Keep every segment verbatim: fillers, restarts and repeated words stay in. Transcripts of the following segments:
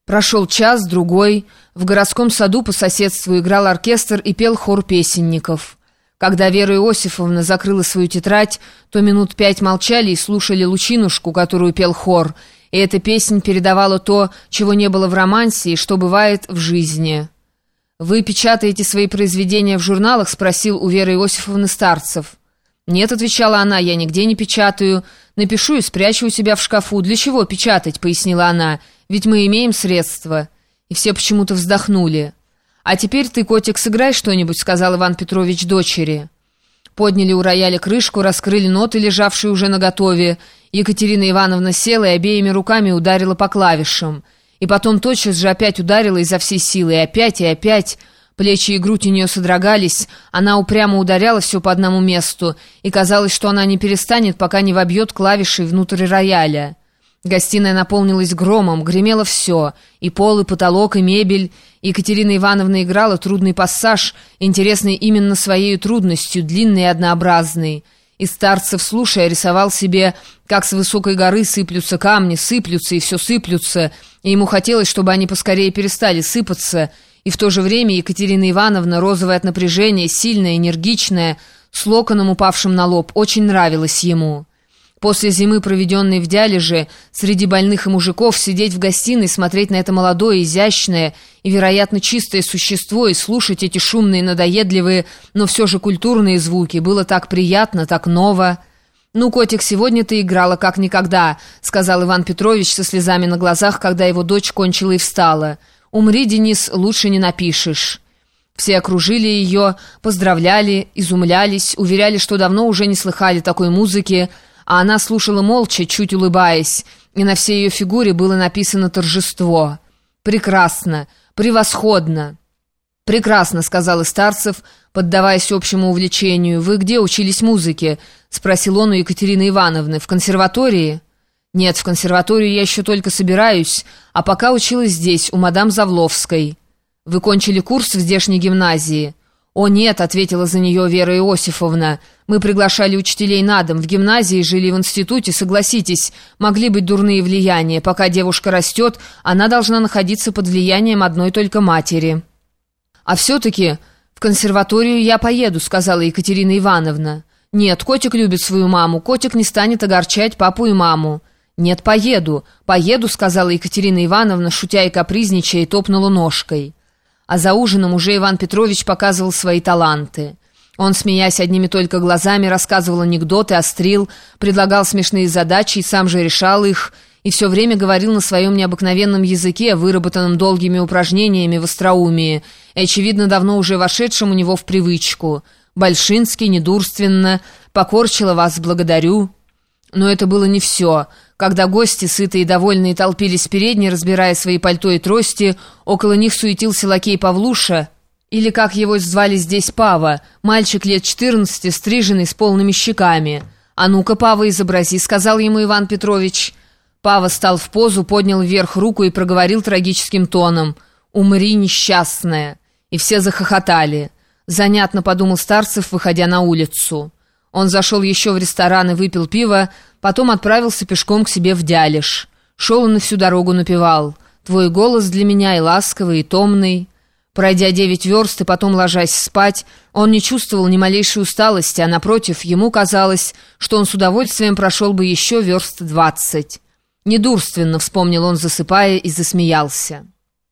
Прошел час, другой. В городском саду по соседству играл оркестр и пел хор песенников. Когда Вера Иосифовна закрыла свою тетрадь, то минут пять молчали и слушали «Лучинушку», которую пел хор, и эта песня передавала то, чего не было в романсе и что бывает в жизни. «Вы печатаете свои произведения в журналах?» — спросил у Веры Иосифовны Старцев. «Нет», — отвечала она, — «я нигде не печатаю. Напишу и спрячу у себя в шкафу. Для чего печатать?» — пояснила она. «Ведь мы имеем средства». И все почему-то вздохнули. «А теперь ты, котик, сыграй что-нибудь», — сказал Иван Петрович дочери. Подняли у рояля крышку, раскрыли ноты, лежавшие уже наготове. Екатерина Ивановна села и обеими руками ударила по клавишам. И потом тотчас же опять ударила изо всей силы, и опять, и опять. Плечи и грудь у нее содрогались, она упрямо ударяла все по одному месту, и казалось, что она не перестанет, пока не вобьет клавиши внутрь рояля. Гостиная наполнилась громом, гремело все, и пол, и потолок, и мебель. Екатерина Ивановна играла трудный пассаж, интересный именно своей трудностью, длинный и однообразный. И Старцев, слушая, рисовал себе, как с высокой горы сыплются камни, сыплются и все сыплются, и ему хотелось, чтобы они поскорее перестали сыпаться. И в то же время Екатерина Ивановна, розовая от напряжения, сильная, энергичная, с локоном, упавшим на лоб, очень нравилась ему. После зимы, проведенной в Дялеже, среди больных и мужиков, сидеть в гостиной, смотреть на это молодое, изящное и, вероятно, чистое существо и слушать эти шумные, надоедливые, но все же культурные звуки было так приятно, так ново. «Ну, котик, сегодня ты играла как никогда», — сказал Иван Петрович со слезами на глазах, когда его дочь кончила и встала. «Умри, Денис, лучше не напишешь». Все окружили ее, поздравляли, изумлялись, уверяли, что давно уже не слыхали такой музыки, а она слушала молча, чуть улыбаясь, и на всей ее фигуре было написано торжество. «Прекрасно! Превосходно!» «Прекрасно», — сказал и Старцев, поддаваясь общему увлечению. «Вы где учились музыке?» — спросил он у Екатерины Ивановны. «В консерватории?» «Нет, в консерваторию я еще только собираюсь, а пока училась здесь, у мадам Завловской». «Вы кончили курс в здешней гимназии?» «О, нет», — ответила за нее Вера Иосифовна. «Мы приглашали учителей на дом, в гимназии жили в институте, согласитесь, могли быть дурные влияния. Пока девушка растет, она должна находиться под влиянием одной только матери». «А все-таки в консерваторию я поеду», — сказала Екатерина Ивановна. «Нет, котик любит свою маму, котик не станет огорчать папу и маму». «Нет, поеду, поеду», — сказала Екатерина Ивановна, шутя и капризничая, и топнула ножкой. А за ужином уже Иван Петрович показывал свои таланты. Он, смеясь одними только глазами, рассказывал анекдоты, острил, предлагал смешные задачи и сам же решал их, и все время говорил на своем необыкновенном языке, выработанном долгими упражнениями в остроумии, и, очевидно, давно уже вошедшем у него в привычку. «Большинский, недурственно, покорчила вас, благодарю». Но это было не все. Когда гости, сытые и довольные, толпились в передней, разбирая свои пальто и трости, около них суетился лакей Павлуша, или, как его звали здесь, Пава, мальчик лет четырнадцати, стриженный, с полными щеками. «А ну-ка, Пава, изобрази», — сказал ему Иван Петрович. Пава стал в позу, поднял вверх руку и проговорил трагическим тоном: «Умри, несчастная!» И все захохотали. «Занятно», — подумал Старцев, выходя на улицу. Он зашел еще в ресторан и выпил пиво, потом отправился пешком к себе в Дялеж. Шел он и всю дорогу напевал: «Твой голос для меня и ласковый, и томный». Пройдя девять верст и потом ложась спать, он не чувствовал ни малейшей усталости, а напротив, ему казалось, что он с удовольствием прошел бы еще верст двадцать. «Недурственно», — вспомнил он, засыпая, и засмеялся.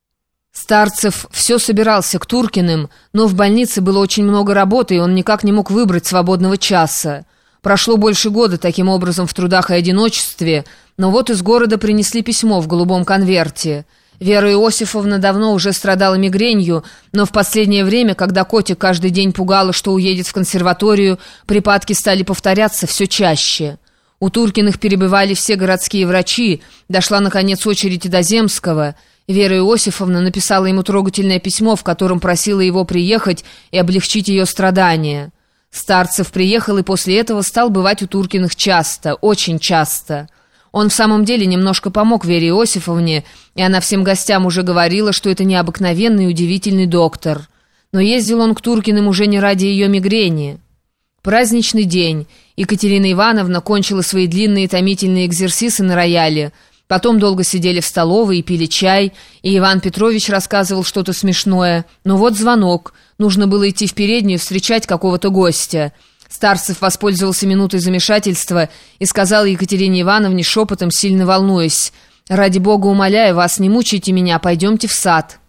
Старцев все собирался к Туркиным, но в больнице было очень много работы, и он никак не мог выбрать свободного часа. Прошло больше года таким образом в трудах и одиночестве, но вот из города принесли письмо в голубом конверте. Вера Иосифовна давно уже страдала мигренью, но в последнее время, когда котик каждый день пугала, что уедет в консерваторию, припадки стали повторяться все чаще. У Туркиных перебывали все городские врачи, дошла, наконец, очередь и до Земского. Вера Иосифовна написала ему трогательное письмо, в котором просила его приехать и облегчить ее страдания. Старцев приехал и после этого стал бывать у Туркиных часто, очень часто. Он в самом деле немножко помог Вере Иосифовне, и она всем гостям уже говорила, что это необыкновенный и удивительный доктор. Но ездил он к Туркиным уже не ради ее мигрени. Праздничный день. Екатерина Ивановна кончила свои длинные томительные экзерсисы на рояле. Потом долго сидели в столовой и пили чай, и Иван Петрович рассказывал что-то смешное. Но вот звонок. Нужно было идти в переднюю встречать какого-то гостя. Старцев воспользовался минутой замешательства и сказал Екатерине Ивановне шепотом, сильно волнуясь: «Ради бога, умоляю вас, не мучайте меня, пойдемте в сад».